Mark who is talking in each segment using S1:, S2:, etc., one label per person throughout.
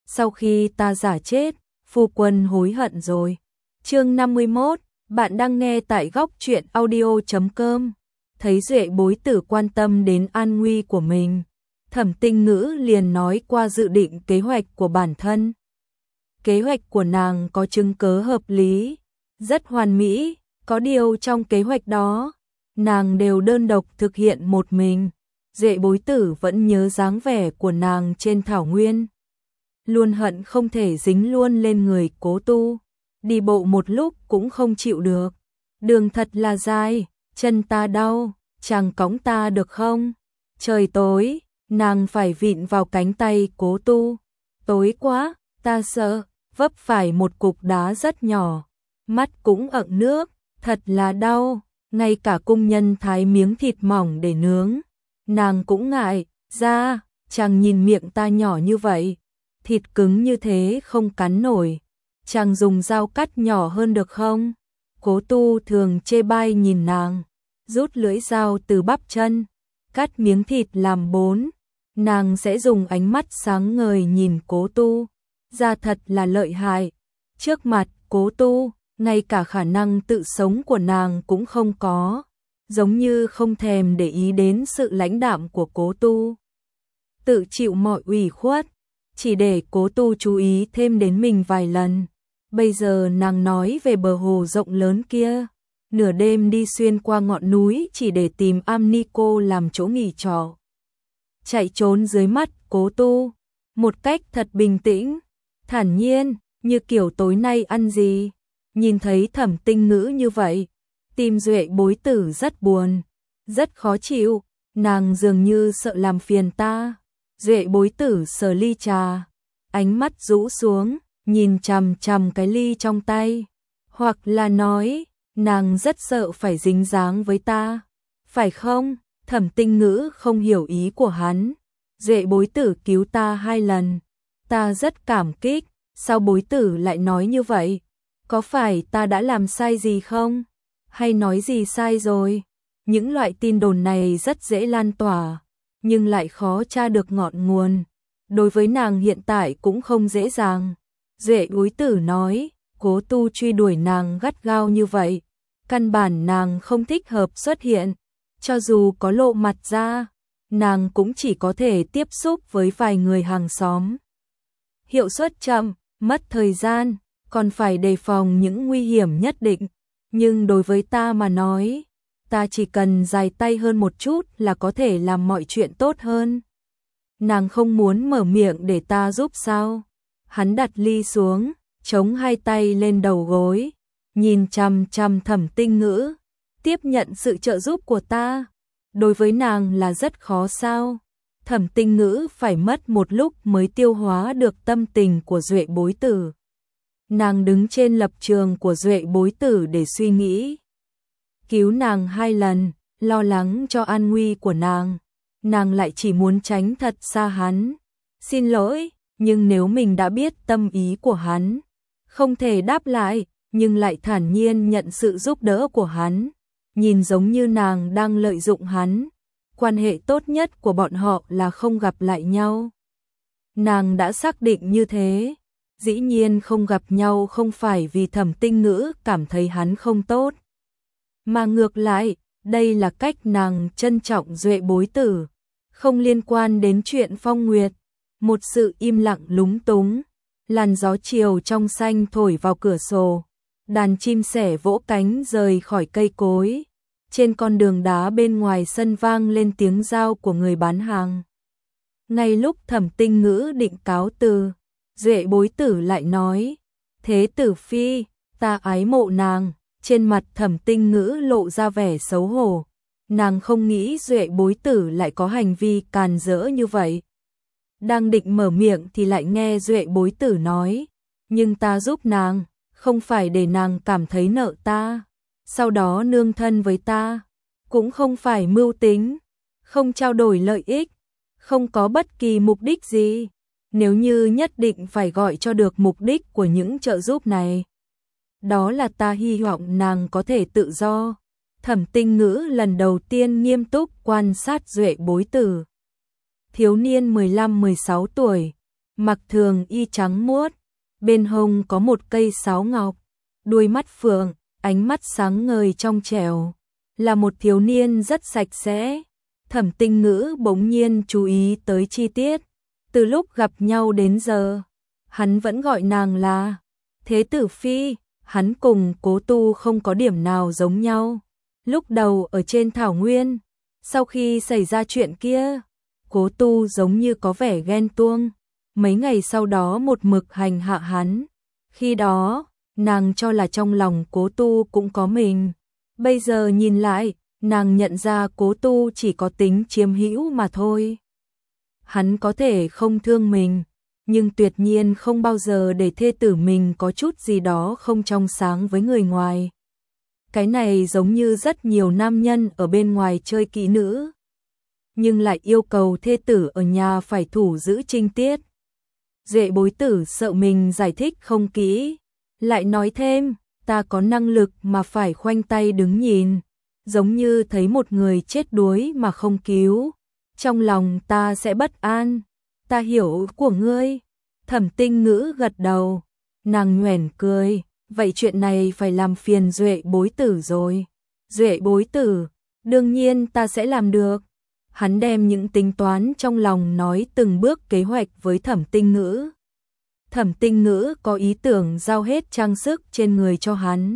S1: sau khi ta giả chết, phu quân hối hận rồi. Chương 51, bạn đang nghe tại góc truyện audio.com. Thấy Duệ Bối Tử quan tâm đến an nguy của mình, Thẩm Tinh Ngữ liền nói qua dự định kế hoạch của bản thân. Kế hoạch của nàng có chứng cớ hợp lý, rất hoàn mỹ, có điều trong kế hoạch đó, nàng đều đơn độc thực hiện một mình. Duệ Bối Tử vẫn nhớ dáng vẻ của nàng trên thảo nguyên, luôn hận không thể dính luôn lên người Cố Tu, đi bộ một lúc cũng không chịu được. Đường thật là dài, chân ta đau, chàng cõng ta được không? Trời tối, nàng phải vịn vào cánh tay Cố Tu. Tối quá, ta sợ, vấp phải một cục đá rất nhỏ, mắt cũng ẩn nước, thật là đau, ngay cả cung nhân thái miếng thịt mỏng để nướng. Nàng cũng ngại, ra, chàng nhìn miệng ta nhỏ như vậy, thịt cứng như thế không cắn nổi, chàng dùng dao cắt nhỏ hơn được không? Cố Tu thường chê bai nhìn nàng, rút lưỡi dao từ bắp chân, cắt miếng thịt làm 4, nàng sẽ dùng ánh mắt sáng ngời nhìn Cố Tu, ra thật là lợi hại. Trước mặt Cố Tu, ngay cả khả năng tự sống của nàng cũng không có, giống như không thèm để ý đến sự lãnh đạm của Cố Tu. Tự chịu mọi ủy khuất, chỉ để Cố Tu chú ý thêm đến mình vài lần. Bây giờ nàng nói về bờ hồ rộng lớn kia, nửa đêm đi xuyên qua ngọn núi chỉ để tìm Am Ni Cô làm chỗ nghỉ trọ. Chạy trốn dưới mắt Cố Tu, một cách thật bình tĩnh, thản nhiên, như kiểu tối nay ăn gì. Nhìn thấy Thẩm Tinh Ngữ như vậy, tim Duệ Bối Tử rất buồn, rất khó chịu, nàng dường như sợ làm phiền ta. Duệ Bối Tử sờ ly trà, ánh mắt rũ xuống, nhìn chằm chằm cái ly trong tay, hoặc là nói, nàng rất sợ phải dính dáng với ta, phải không? Thẩm Tinh Ngữ không hiểu ý của hắn. Duệ Bối Tử cứu ta 2 lần, ta rất cảm kích, sao Bối Tử lại nói như vậy? Có phải ta đã làm sai gì không? Hay nói gì sai rồi? Những loại tin đồn này rất dễ lan tỏa, nhưng lại khó tra được ngọn nguồn. Đối với nàng hiện tại cũng không dễ dàng. Duệ Bối Tử nói, Cố Tu truy đuổi nàng gắt gao như vậy, căn bản nàng không thích hợp xuất hiện. Cho dù có lộ mặt ra, nàng cũng chỉ có thể tiếp xúc với vài người hàng xóm. Hiệu suất chậm, mất thời gian, còn phải đề phòng những nguy hiểm nhất định. Nhưng đối với ta mà nói, ta chỉ cần dài tay hơn một chút là có thể làm mọi chuyện tốt hơn. Nàng không muốn mở miệng để ta giúp sao? Hắn đặt ly xuống, chống 2 tay lên đầu gối, nhìn chằm chằm Thẩm Tinh Ngữ. Tiếp nhận sự trợ giúp của ta, đối với nàng là rất khó sao? Thẩm Tinh Ngữ phải mất một lúc mới tiêu hóa được tâm tình của Duệ Bối Tử. Nàng đứng trên lập trường của Duệ Bối Tử để suy nghĩ. Cứu nàng 2 lần, lo lắng cho an nguy của nàng lại chỉ muốn tránh thật xa hắn. Xin lỗi, nhưng nếu mình đã biết tâm ý của hắn, không thể đáp lại, nhưng lại thản nhiên nhận sự giúp đỡ của hắn, nhìn giống như nàng đang lợi dụng hắn. Quan hệ tốt nhất của bọn họ là không gặp lại nhau. Nàng đã xác định như thế. Dĩ nhiên không gặp nhau không phải vì Thẩm Tinh Ngữ cảm thấy hắn không tốt, mà ngược lại, đây là cách nàng trân trọng Duệ Bối Tử, không liên quan đến chuyện Phong Nguyệt. Một sự im lặng lúng túng, làn gió chiều trong xanh thổi vào cửa sổ, đàn chim sẻ vỗ cánh rời khỏi cây cối. Trên con đường đá bên ngoài sân vang lên tiếng rao của người bán hàng. Ngay lúc Thẩm Tinh Ngữ định cáo từ, Duệ Bối Tử lại nói, Thế Tử Phi, ta ái mộ nàng. Trên mặt Thẩm Tinh Ngữ lộ ra vẻ xấu hổ, nàng không nghĩ Duệ Bối Tử lại có hành vi càn rỡ như vậy. Đang định mở miệng thì lại nghe Duệ Bối Tử nói, nhưng ta giúp nàng, không phải để nàng cảm thấy nợ ta, sau đó nương thân với ta, cũng không phải mưu tính, không trao đổi lợi ích, không có bất kỳ mục đích gì. Nếu như nhất định phải gọi cho được mục đích của những trợ giúp này, đó là ta hy vọng nàng có thể tự do. Thẩm Tinh Ngữ lần đầu tiên nghiêm túc quan sát Duệ Bối Tử. Thiếu niên 15-16 tuổi, mặc thường y trắng muốt, bên hông có một cây sáo ngọc, đuôi mắt phượng, ánh mắt sáng ngời trong trẻo, là một thiếu niên rất sạch sẽ. Thẩm Tinh Ngữ bỗng nhiên chú ý tới chi tiết, từ lúc gặp nhau đến giờ, hắn vẫn gọi nàng là Thế Tử Phi, hắn cùng Cố Tu không có điểm nào giống nhau. Lúc đầu ở trên thảo nguyên, sau khi xảy ra chuyện kia, Cố Tu giống như có vẻ ghen tuông, mấy ngày sau đó một mực hành hạ hắn. Khi đó, nàng cho là trong lòng Cố Tu cũng có mình. Bây giờ nhìn lại, nàng nhận ra Cố Tu chỉ có tính chiếm hữu mà thôi. Hắn có thể không thương mình, nhưng tuyệt nhiên không bao giờ để thê tử mình có chút gì đó không trong sáng với người ngoài. Cái này giống như rất nhiều nam nhân ở bên ngoài chơi kỹ nữ, nhưng lại yêu cầu thê tử ở nhà phải thủ giữ trinh tiết. Duệ Bối Tử sợ mình giải thích không kỹ, lại nói thêm, ta có năng lực mà phải khoanh tay đứng nhìn, giống như thấy một người chết đuối mà không cứu, trong lòng ta sẽ bất an. Ta hiểu của ngươi. Thẩm Tinh Ngữ gật đầu, nàng nhoẻn cười, vậy chuyện này phải làm phiền Duệ Bối Tử rồi. Duệ Bối Tử, đương nhiên ta sẽ làm được. Hắn đem những tính toán trong lòng nói từng bước kế hoạch với Thẩm Tinh Ngữ. Thẩm Tinh Ngữ có ý tưởng giao hết trang sức trên người cho hắn,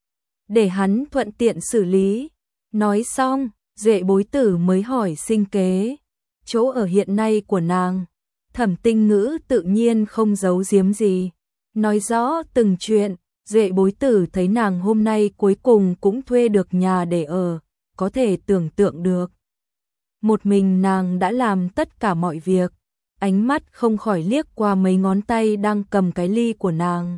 S1: để hắn thuận tiện xử lý. Nói xong, Duệ Bối Tử mới hỏi sinh kế, chỗ ở hiện nay của nàng. Thẩm Tinh Ngữ tự nhiên không giấu giếm gì, nói rõ từng chuyện. Duệ Bối Tử thấy nàng hôm nay cuối cùng cũng thuê được nhà để ở, có thể tưởng tượng được. Một mình nàng đã làm tất cả mọi việc, ánh mắt không khỏi liếc qua mấy ngón tay đang cầm cái ly của nàng.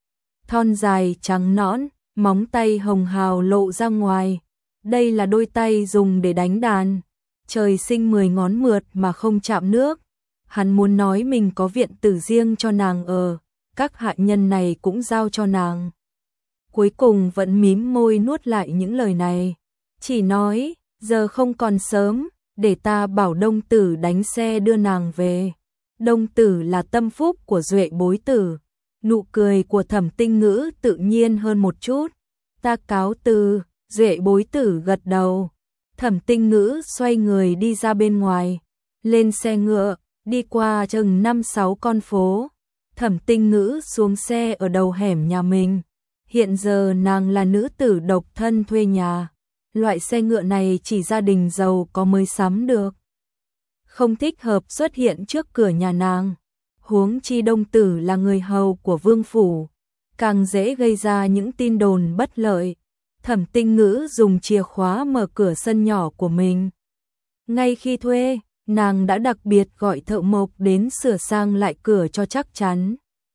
S1: Thon dài trắng nõn, móng tay hồng hào lộ ra ngoài, đây là đôi tay dùng để đánh đàn. Trời sinh 10 ngón mượt mà không chạm nước. Hắn muốn nói mình có viện tử riêng cho nàng ở, các hạ nhân này cũng giao cho nàng. Cuối cùng vẫn mím môi nuốt lại những lời này, chỉ nói, giờ không còn sớm, để ta bảo Đông Tử đánh xe đưa nàng về. Đông Tử là tâm phúc của Duệ Bối Tử. Nụ cười của Thẩm Tinh Ngữ tự nhiên hơn một chút. Ta cáo từ. Duệ Bối Tử gật đầu. Thẩm Tinh Ngữ xoay người đi ra bên ngoài, lên xe ngựa, đi qua chừng 5-6 con phố. Thẩm Tinh Ngữ xuống xe ở đầu hẻm nhà mình. Hiện giờ nàng là nữ tử độc thân thuê nhà, loại xe ngựa này chỉ gia đình giàu có mới sắm được, không thích hợp xuất hiện trước cửa nhà nàng. Huống chi Đông Tử là người hầu của vương phủ, càng dễ gây ra những tin đồn bất lợi. Thẩm Tinh Ngữ dùng chìa khóa mở cửa sân nhỏ của mình. Ngay khi thuê, nàng đã đặc biệt gọi thợ mộc đến sửa sang lại cửa cho chắc chắn.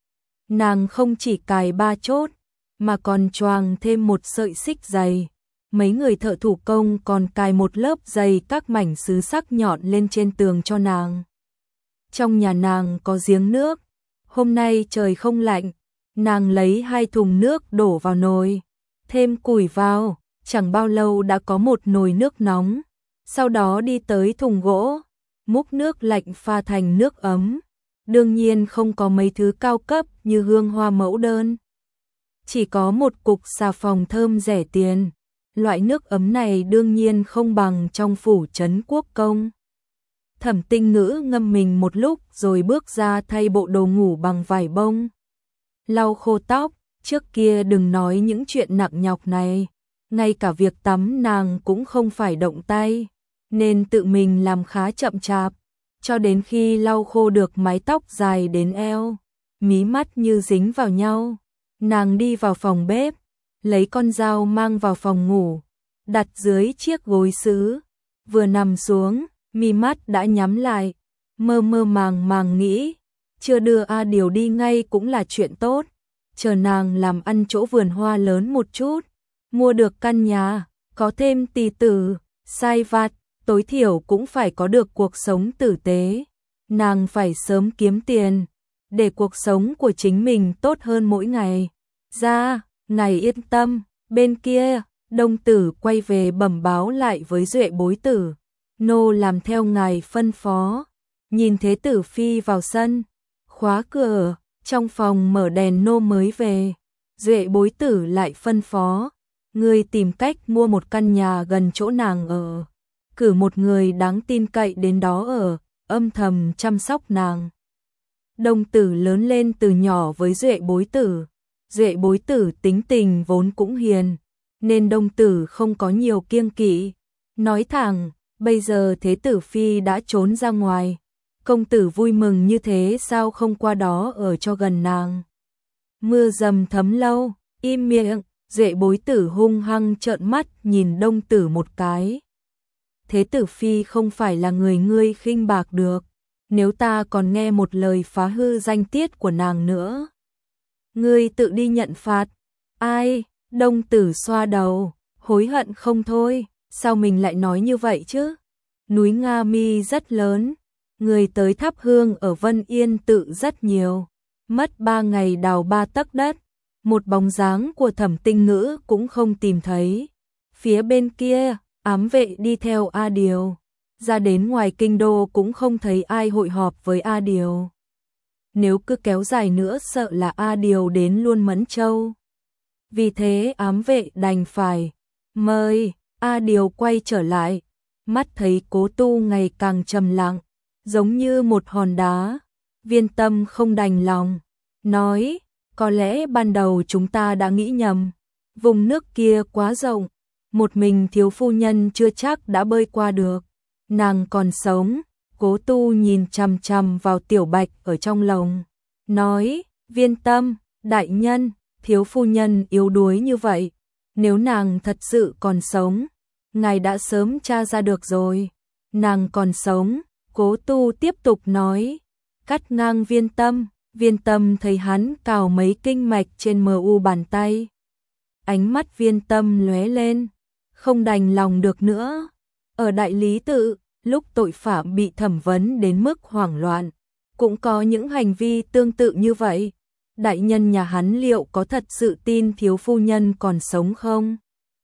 S1: Nàng không chỉ cài 3 chốt, mà còn choàng thêm một sợi xích dày. Mấy người thợ thủ công còn cài một lớp dày các mảnh sứ sắc nhọn lên trên tường cho nàng. Trong nhà nàng có giếng nước. Hôm nay trời không lạnh, nàng lấy 2 thùng nước đổ vào nồi, thêm củi vào, chẳng bao lâu đã có một nồi nước nóng. Sau đó đi tới thùng gỗ, múc nước lạnh pha thành nước ấm. Đương nhiên không có mấy thứ cao cấp như hương hoa mẫu đơn, chỉ có một cục xà phòng thơm rẻ tiền. Loại nước ấm này đương nhiên không bằng trong phủ trấn Quốc công. Thẩm Tinh Ngữ ngâm mình một lúc rồi bước ra thay bộ đồ ngủ bằng vải bông, lau khô tóc. Trước kia đừng nói những chuyện nặng nhọc này, ngay cả việc tắm nàng cũng không phải động tay, nên tự mình làm khá chậm chạp, cho đến khi lau khô được mái tóc dài đến eo, mí mắt như dính vào nhau. Nàng đi vào phòng bếp, lấy con dao mang vào phòng ngủ, đặt dưới chiếc gối sứ. Vừa nằm xuống, mí mắt đã nhắm lại, mơ mơ màng màng nghĩ, chưa đưa A Điều đi ngay cũng là chuyện tốt. Chờ nàng làm ăn chỗ vườn hoa lớn một chút, mua được căn nhà, có thêm tỳ tử, sai vặt, tối thiểu cũng phải có được cuộc sống tử tế. Nàng phải sớm kiếm tiền, để cuộc sống của chính mình tốt hơn mỗi ngày. Ra, ngài yên tâm. Bên kia, Đông Tử quay về bẩm báo lại với Duệ Bối Tử. Nô làm theo ngài phân phó. Nhìn Thế Tử Phi vào sân, khóa cửa, trong phòng mở đèn nô mới về. Duệ Bối Tử lại phân phó, ngươi tìm cách mua một căn nhà gần chỗ nàng ở, cử một người đáng tin cậy đến đó ở, âm thầm chăm sóc nàng. Đông Tử lớn lên từ nhỏ với Duệ Bối Tử. Duệ Bối Tử tính tình vốn cũng hiền, nên Đông Tử không có nhiều kiêng kỵ. Nói thẳng, bây giờ Thế Tử Phi đã trốn ra ngoài, công tử vui mừng như thế sao không qua đó ở cho gần nàng. Mưa dầm thấm lâu, im miệng. Duệ Bối Tử hung hăng trợn mắt nhìn Đông Tử một cái. Thế Tử Phi không phải là người ngươi khinh bạc được, nếu ta còn nghe một lời phá hư danh tiết của nàng nữa, ngươi tự đi nhận phạt. Ai? Đông Tử xoa đầu, hối hận không thôi, sao mình lại nói như vậy chứ? Núi Nga Mi rất lớn, người tới thắp hương ở Vân Yên Tự rất nhiều, mất 3 ngày đào 3 tấc đất, một bóng dáng của Thẩm Tinh Ngữ cũng không tìm thấy. Phía bên kia, ám vệ đi theo A Điều, ra đến ngoài kinh đô cũng không thấy ai hội họp với A Điều. Nếu cứ kéo dài nữa sợ là A Điều đến luôn Mẫn Châu. Vì thế ám vệ đành phải mời. A Điều quay trở lại, mắt thấy Cố Tu ngày càng trầm lặng, giống như một hòn đá. Viên Tâm không đành lòng, nói, có lẽ ban đầu chúng ta đã nghĩ nhầm, vùng nước kia quá rộng, một mình thiếu phu nhân chưa chắc đã bơi qua được, nàng còn sống. Cố Tu nhìn chằm chằm vào Tiểu Bạch ở trong lồng, nói, Viên Tâm, đại nhân, thiếu phu nhân yếu đuối như vậy, nếu nàng thật sự còn sống, ngài đã sớm tra ra được rồi. Nàng còn sống. Cố Tu tiếp tục nói, cắt ngang Viên Tâm. Viên Tâm thấy hắn cào mấy kinh mạch trên mu bàn tay. Ánh mắt Viên Tâm lóe lên, không đành lòng được nữa. Ở Đại Lý Tự, lúc tội phạm bị thẩm vấn đến mức hoảng loạn, cũng có những hành vi tương tự như vậy. Đại nhân nhà hắn liệu có thật sự tin thiếu phu nhân còn sống không?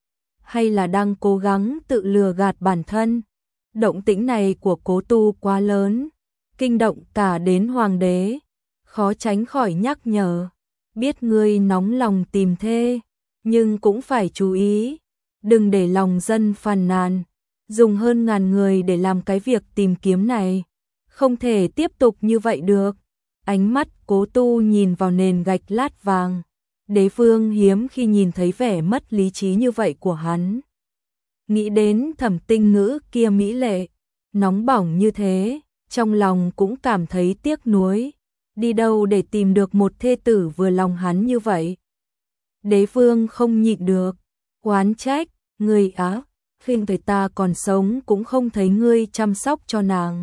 S1: Hay là đang cố gắng tự lừa gạt bản thân? Động tĩnh này của Cố Tu quá lớn, kinh động cả đến hoàng đế, khó tránh khỏi nhắc nhở, biết ngươi nóng lòng tìm thê, nhưng cũng phải chú ý, đừng để lòng dân phàn nàn, dùng hơn 1000 người để làm cái việc tìm kiếm này, không thể tiếp tục như vậy được. Ánh mắt Cố Tu nhìn vào nền gạch lát vàng, Đế Vương hiếm khi nhìn thấy vẻ mất lý trí như vậy của hắn. Nghĩ đến Thẩm Tinh Ngữ kia mỹ lệ, nóng bỏng như thế, trong lòng cũng cảm thấy tiếc nuối, đi đâu để tìm được một thê tử vừa lòng hắn như vậy. Đế Vương không nhịn được, oán trách, ngươi á, khi người ta còn sống cũng không thấy ngươi chăm sóc cho nàng.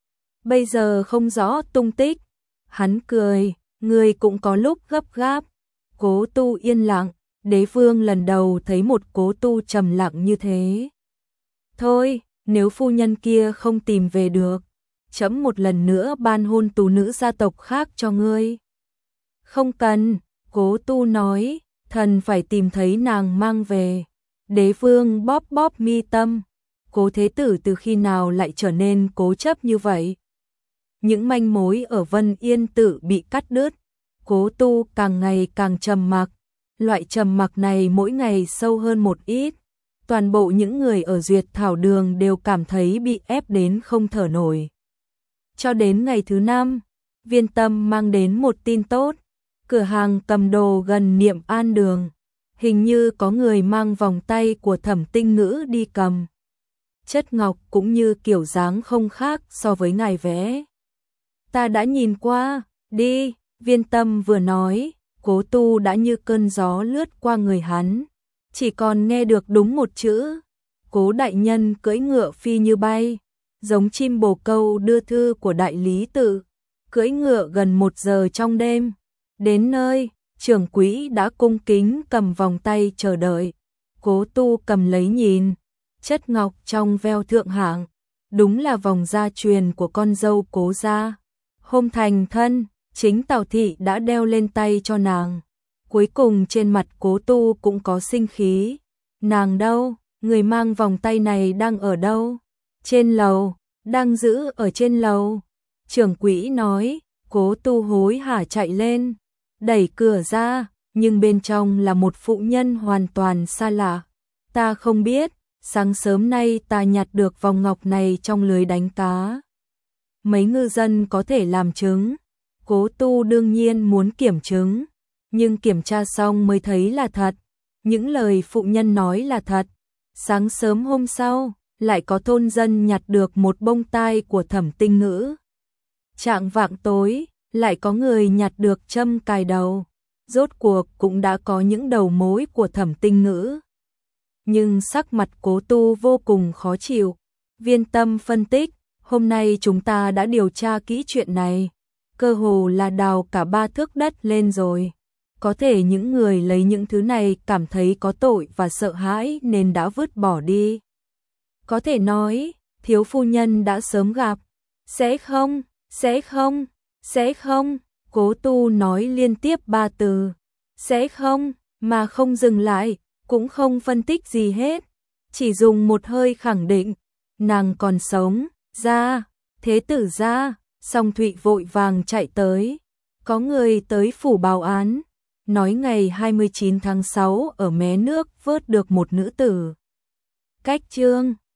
S1: Bây giờ không rõ tung tích. Hắn cười, ngươi cũng có lúc gấp gáp. Cố Tu yên lặng, Đế Vương lần đầu thấy một Cố Tu trầm lặng như thế. Thôi, nếu phu nhân kia không tìm về được, trẫm một lần nữa ban hôn tú nữ gia tộc khác cho ngươi. Không cần, Cố Tu nói, thần phải tìm thấy nàng mang về. Đế Vương bóp bóp mi tâm, Cố Thế Tử từ khi nào lại trở nên cố chấp như vậy? Những manh mối ở Vân Yên Tự bị cắt đứt, Cố Tu càng ngày càng trầm mặc, loại trầm mặc này mỗi ngày sâu hơn một ít. Toàn bộ những người ở Duyệt Thảo Đường đều cảm thấy bị ép đến không thở nổi. Cho đến ngày thứ 5, Viên Tâm mang đến một tin tốt, cửa hàng cầm đồ gần Niệm An Đường, hình như có người mang vòng tay của Thẩm Tinh Ngữ đi cầm. Chất ngọc cũng như kiểu dáng không khác so với ngài vẽ. Ta đã nhìn qua, đi. Viên Tâm vừa nói, Cố Tu đã như cơn gió lướt qua người hắn, chỉ còn nghe được đúng một chữ. Cố đại nhân cưỡi ngựa phi như bay, giống chim bồ câu đưa thư của Đại Lý Tự, cưỡi ngựa gần 1 giờ trong đêm. Đến nơi, trưởng quỹ đã cung kính cầm vòng tay chờ đợi. Cố Tu cầm lấy nhìn, chất ngọc trong veo thượng hạng, đúng là vòng gia truyền của con dâu Cố gia. Hôm thành thân, chính Tào thị đã đeo lên tay cho nàng. Cuối cùng trên mặt Cố Tu cũng có sinh khí. Nàng đâu? Người mang vòng tay này đang ở đâu? Trên lầu, đang giữ ở trên lầu. Trưởng quỹ nói, Cố Tu hối hả chạy lên, đẩy cửa ra, nhưng bên trong là một phụ nhân hoàn toàn xa lạ. Ta không biết, sáng sớm nay ta nhặt được vòng ngọc này trong lưới đánh cá. Mấy ngư dân có thể làm chứng. Cố Tu đương nhiên muốn kiểm chứng, nhưng kiểm tra xong mới thấy là thật. Những lời phụ nhân nói là thật. Sáng sớm hôm sau, lại có thôn dân nhặt được một bông tai của Thẩm Tinh Ngữ. Chạng vạng tối, lại có người nhặt được châm cài đầu. Rốt cuộc cũng đã có những đầu mối của Thẩm Tinh Ngữ. Nhưng sắc mặt Cố Tu vô cùng khó chịu. Viên Tâm phân tích, hôm nay chúng ta đã điều tra kỹ chuyện này. Cơ hồ là đào cả 3 thước đất lên rồi. Có thể những người lấy những thứ này cảm thấy có tội và sợ hãi nên đã vứt bỏ đi. Có thể nói, thiếu phu nhân đã sớm gặp. Sẽ không, sẽ không, sẽ không. Cố Tu nói liên tiếp 3 từ. Sẽ không, mà không dừng lại, cũng không phân tích gì hết. Chỉ dùng một hơi khẳng định, nàng còn sống. Ra, thế tử ra. Song Thụy vội vàng chạy tới. Có người tới phủ báo án, nói ngày 29 tháng 6 ở mé nước vớt được một nữ tử. Cách Trương